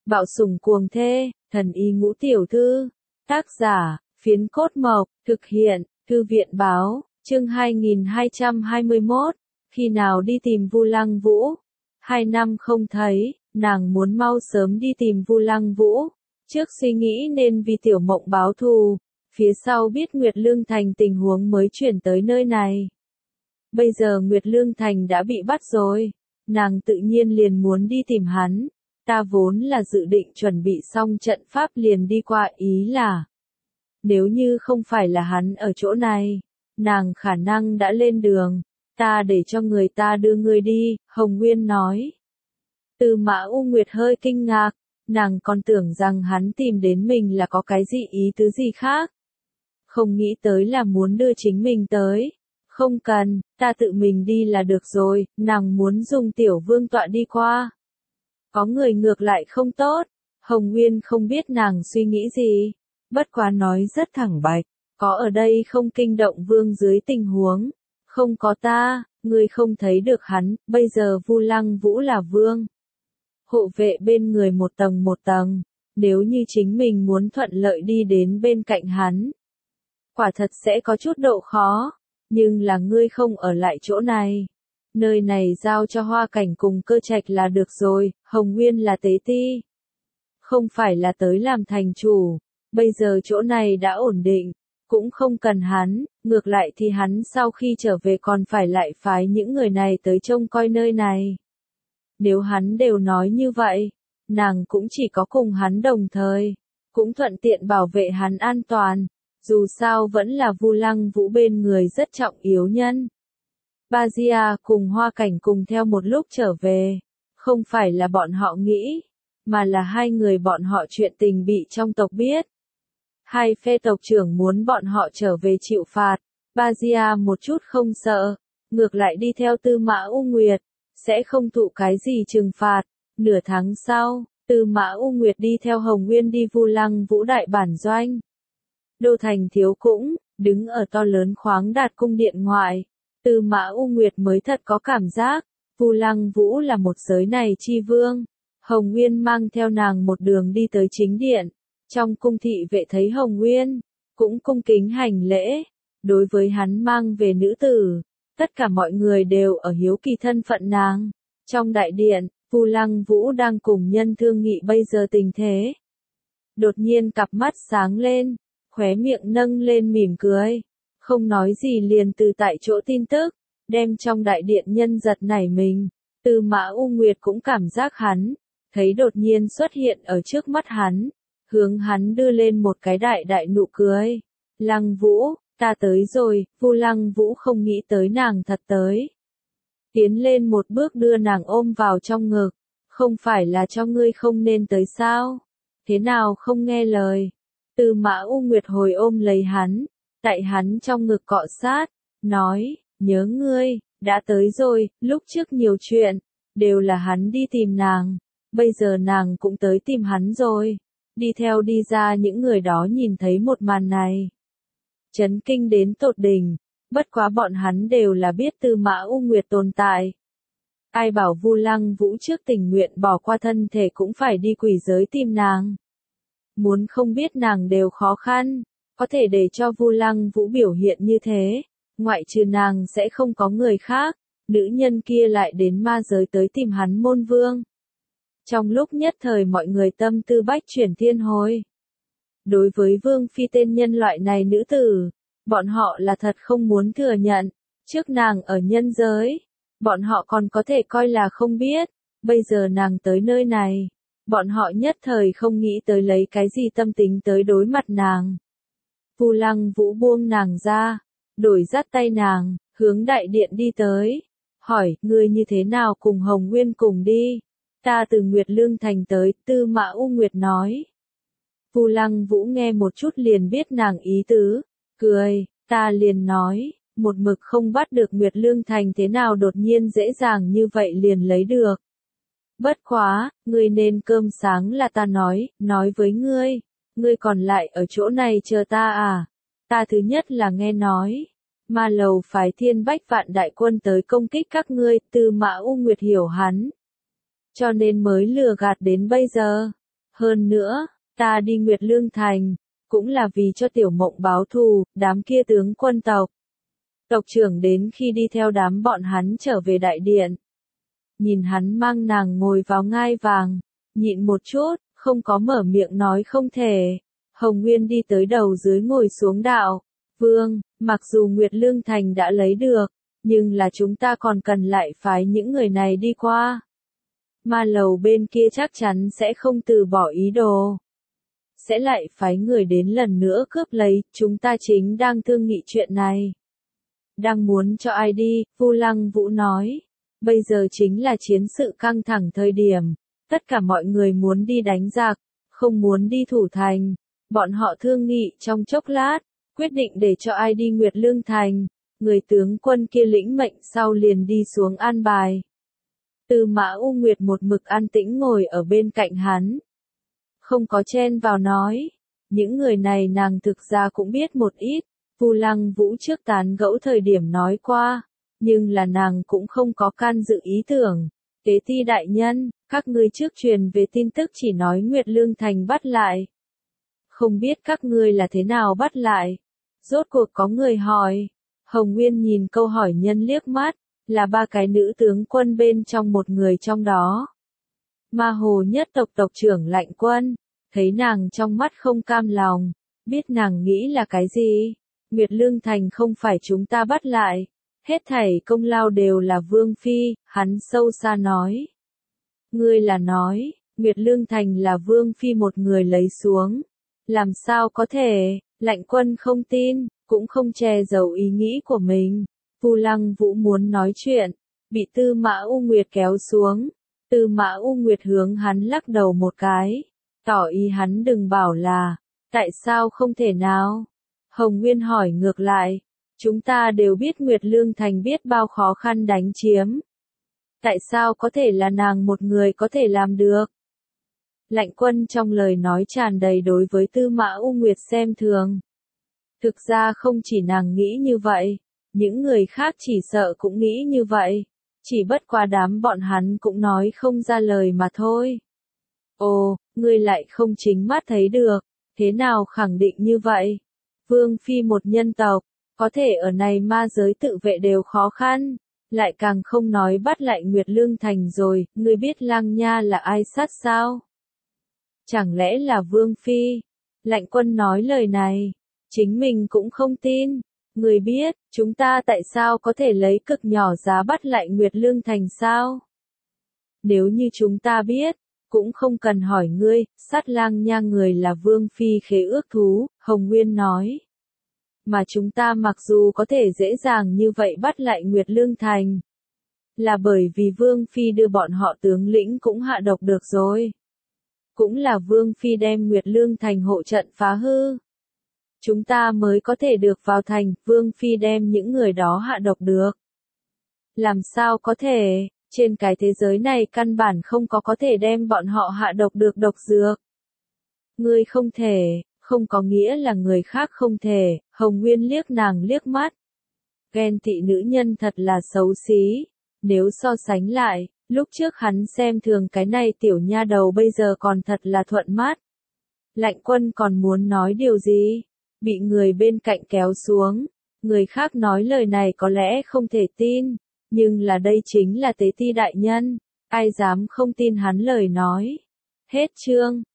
Bạo sủng cuồng thê, thần y ngũ tiểu thư. Tác giả, Phiến Cốt Mộc, thực hiện, Thư viện Báo, chương 2221. Khi nào đi tìm Vu Lăng Vũ? 2 năm không thấy, nàng muốn mau sớm đi tìm Vu Lăng Vũ. Trước suy nghĩ nên vì Tiểu Mộng báo thù, phía sau biết Nguyệt Lương Thành tình huống mới chuyển tới nơi này. Bây giờ Nguyệt Lương Thành đã bị bắt rồi, nàng tự nhiên liền muốn đi tìm hắn. Ta vốn là dự định chuẩn bị xong trận pháp liền đi qua, ý là nếu như không phải là hắn ở chỗ này, nàng khả năng đã lên đường. Ta để cho người ta đưa ngươi đi, Hồng Nguyên nói. Tư Mã U Nguyệt hơi kinh ngạc, nàng còn tưởng rằng hắn tìm đến mình là có cái gì ý tứ gì khác. Không nghĩ tới là muốn đưa chính mình tới. Không cần, ta tự mình đi là được rồi, nàng muốn dùng tiểu vương tọa đi qua. Có người ngược lại không tốt, Hồng Nguyên không biết nàng suy nghĩ gì, bất quá nói rất thẳng bạch, có ở đây không kinh động vương dưới tình huống, không có ta, ngươi không thấy được hắn, bây giờ Vu Lăng Vũ là vương. Hộ vệ bên người một tầng, nếu như chính mình muốn thuận lợi đi đến bên cạnh hắn. Quả thật sẽ có chút độ khó, nhưng là ngươi không ở lại chỗ này. Nơi này giao cho Hoa Cảnh cùng Cơ Trạch là được rồi, Hồng Nguyên là tế ti. Không phải là tới làm thành chủ, bây giờ chỗ này đã ổn định, cũng không cần hắn, ngược lại thì hắn sau khi trở về còn phải lại phái những người này tới trông coi nơi này. Nếu hắn đều nói như vậy, nàng cũng chỉ có cùng hắn đồng thời, cũng thuận tiện bảo vệ hắn an toàn, dù sao vẫn là Vu Lăng Vũ bên người rất trọng yếu nhân. Ba Gia cùng Hoa Cảnh cùng theo một lúc trở về, không phải là bọn họ nghĩ, mà là hai người bọn họ chuyện tình bị trong tộc biết. Hai phe tộc trưởng muốn bọn họ trở về chịu phạt, Ba Gia một chút không sợ, ngược lại đi theo Tư Mã U Nguyệt, sẽ không thụ cái gì trừng phạt. Nửa tháng sau, Tư Mã U Nguyệt đi theo Hồng Nguyên đi Vu Lăng Vũ đại bản doanh. Đô thành thiếu cũng, đứng ở to lớn khoáng đạt cung điện ngoại. Tư Mã U Nguyệt mới thật có cảm giác, Vu Lăng Vũ là một giới này chi vương. Hồng Nguyên mang theo nàng một đường đi tới chính điện. Trong cung thị vệ thấy Hồng Nguyên, cũng cung kính hành lễ. Đối với hắn mang về nữ tử, tất cả mọi người đều ở hiếu kỳ thân phận nàng. Trong đại điện, Vu Lăng Vũ đang cùng nhân thương nghị bây giờ tình thế. Đột nhiên cặp mắt sáng lên, khóe miệng nâng lên mỉm cười. Không nói gì liền từ tại chỗ tin tức, đem trong đại điện nhân giật nảy mình. Tư Mã U Nguyệt cũng cảm giác hắn, thấy đột nhiên xuất hiện ở trước mắt hắn, hướng hắn đưa lên một cái đại nụ cười. Lăng Vũ, ta tới rồi, Vu Lăng Vũ không nghĩ tới nàng thật tới. Tiến lên một bước đưa nàng ôm vào trong ngực, không phải là cho ngươi không nên tới sao? Thế nào không nghe lời? Tư Mã U Nguyệt hồi ôm lấy hắn, tại hắn trong ngực cọ sát, nói, nhớ ngươi, đã tới rồi, lúc trước nhiều chuyện, đều là hắn đi tìm nàng, bây giờ nàng cũng tới tìm hắn rồi. Đi theo đi ra những người đó nhìn thấy một màn này, chấn kinh đến tột đỉnh, bất quá bọn hắn đều là biết Tư Mã U Nguyệt tồn tại. Ai bảo Vu Lăng Vũ trước tình nguyện bỏ qua thân thể cũng phải đi quỷ giới tìm nàng. Muốn không biết nàng đều khó khăn, có thể để cho Vu Lăng Vũ biểu hiện như thế, ngoại trừ nàng sẽ không có người khác, nữ nhân kia lại đến ma giới tới tìm hắn môn vương. Trong lúc nhất thời mọi người tâm tư bách chuyển thiên hồi. Đối với vương phi tên nhân loại này nữ tử, bọn họ là thật không muốn thừa nhận, trước nàng ở nhân giới, bọn họ còn có thể coi là không biết, bây giờ nàng tới nơi này, bọn họ nhất thời không nghĩ tới lấy cái gì tâm tính tới đối mặt nàng. Vu Lăng Vũ buông nàng ra, đổi dắt tay nàng, hướng đại điện đi tới, hỏi, ngươi như thế nào cùng Hồng Nguyên cùng đi? Ta từ Nguyệt Lương Thành tới, Tư Mã U Nguyệt nói. Vu Lăng Vũ nghe một chút liền biết nàng ý tứ, cười, ta liền nói, một mực không bắt được Nguyệt Lương Thành thế nào đột nhiên dễ dàng như vậy liền lấy được. Bất quá, ngươi nên cơm sáng là ta nói với ngươi còn lại ở chỗ này chờ ta à? Ta thứ nhất là nghe nói, Ma Lầu phái Thiên Bách Vạn đại quân tới công kích các ngươi, Tư Mã U Nguyệt hiểu hắn, cho nên mới lừa gạt đến bây giờ. Hơn nữa, ta đi Nguyệt Lương Thành, cũng là vì cho Tiểu Mộng báo thù, đám kia tướng quân tộc. Tộc trưởng đến khi đi theo đám bọn hắn trở về đại điện. Nhìn hắn mang nàng ngồi vào ngai vàng, nhịn một chút, không có mở miệng nói không thể. Hồng Nguyên đi tới đầu dưới ngồi xuống đạo. Vương, mặc dù Nguyệt Lương Thành đã lấy được, nhưng là chúng ta còn cần lại phái những người này đi qua. Ma lầu bên kia chắc chắn sẽ không từ bỏ ý đồ. Sẽ lại phái người đến lần nữa cướp lấy, chúng ta chính đang thương nghị chuyện này. Đang muốn cho ai đi, Vu Lăng Vũ nói. Bây giờ chính là chiến sự căng thẳng thời điểm. Tất cả mọi người muốn đi đánh giặc, không muốn đi thủ thành. Bọn họ thương nghị trong chốc lát, quyết định để cho ai đi Nguyệt Lương Thành. Người tướng quân kia lĩnh mệnh sau liền đi xuống an bài. Tư Mã U Nguyệt một mực an tĩnh ngồi ở bên cạnh hắn. Không có chen vào nói. Những người này nàng thực ra cũng biết một ít. Vu Lăng Vũ trước tán gẫu thời điểm nói qua. Nhưng là nàng cũng không có can dự ý tưởng. Tế Ti đại nhân, các ngươi trước truyền về tin tức chỉ nói Nguyệt Lương Thành bắt lại. Không biết các ngươi là thế nào bắt lại. Rốt cuộc có người hỏi. Hồng Nguyên nhìn câu hỏi nhân liếc mắt, là ba cái nữ tướng quân bên trong một người trong đó. Ma Hồ nhất tộc tộc trưởng Lạnh Quân, thấy nàng trong mắt không cam lòng, biết nàng nghĩ là cái gì. Nguyệt Lương Thành không phải chúng ta bắt lại, hết thảy công lao đều là Vương Phi, hắn sâu xa nói. Ngươi là nói, Nguyệt Lương Thành là Vương Phi một người lấy xuống. Làm sao có thể, Lạnh Quân không tin, cũng không che giấu ý nghĩ của mình. Vu Lăng Vũ muốn nói chuyện, bị Tư Mã U Nguyệt kéo xuống. Tư Mã U Nguyệt hướng hắn lắc đầu một cái, tỏ ý hắn đừng bảo là, tại sao không thể nào? Hồng Nguyên hỏi ngược lại, chúng ta đều biết Nguyệt Lương Thành biết bao khó khăn đánh chiếm. Tại sao có thể là nàng một người có thể làm được? Lạnh Quân trong lời nói tràn đầy đối với Tư Mã U Nguyệt xem thường. Thực ra không chỉ nàng nghĩ như vậy, những người khác chỉ sợ cũng nghĩ như vậy. Chỉ bất quá đám bọn hắn cũng nói không ra lời mà thôi. Ồ, ngươi lại không chính mắt thấy được, thế nào khẳng định như vậy? Vương Phi một nhân tộc, có thể ở này ma giới tự vệ đều khó khăn, lại càng không nói bắt lại Nguyệt Lương Thành rồi, ngươi biết Lang Nha là ai sát sao? Chẳng lẽ là Vương Phi? Lạnh Quân nói lời này, chính mình cũng không tin. Người biết, chúng ta tại sao có thể lấy cực nhỏ giá bắt lại Nguyệt Lương Thành sao? Nếu như chúng ta biết, cũng không cần hỏi ngươi, sát Lang Nha người là Vương Phi khế ước thú, Hồng Nguyên nói. Mà chúng ta mặc dù có thể dễ dàng như vậy bắt lại Nguyệt Lương Thành, là bởi vì Vương Phi đưa bọn họ tướng lĩnh cũng hạ độc được rồi. Cũng là Vương Phi đem Nguyệt Lương Thành hộ trận phá hư. Chúng ta mới có thể được vào thành, Vương Phi đem những người đó hạ độc được. Làm sao có thể, trên cái thế giới này căn bản không có thể đem bọn họ hạ độc được độc dược. Ngươi không thể, không có nghĩa là người khác không thể, Hồng Nguyên liếc nàng liếc mắt. Ghen tị nữ nhân thật là xấu xí, nếu so sánh lại, lúc trước hắn xem thường cái này tiểu nha đầu bây giờ còn thật là thuận mắt. Lạnh Quân còn muốn nói điều gì? Bị người bên cạnh kéo xuống, người khác nói lời này có lẽ không thể tin, nhưng là đây chính là Tế Ti đại nhân, ai dám không tin hắn lời nói. Hết chương.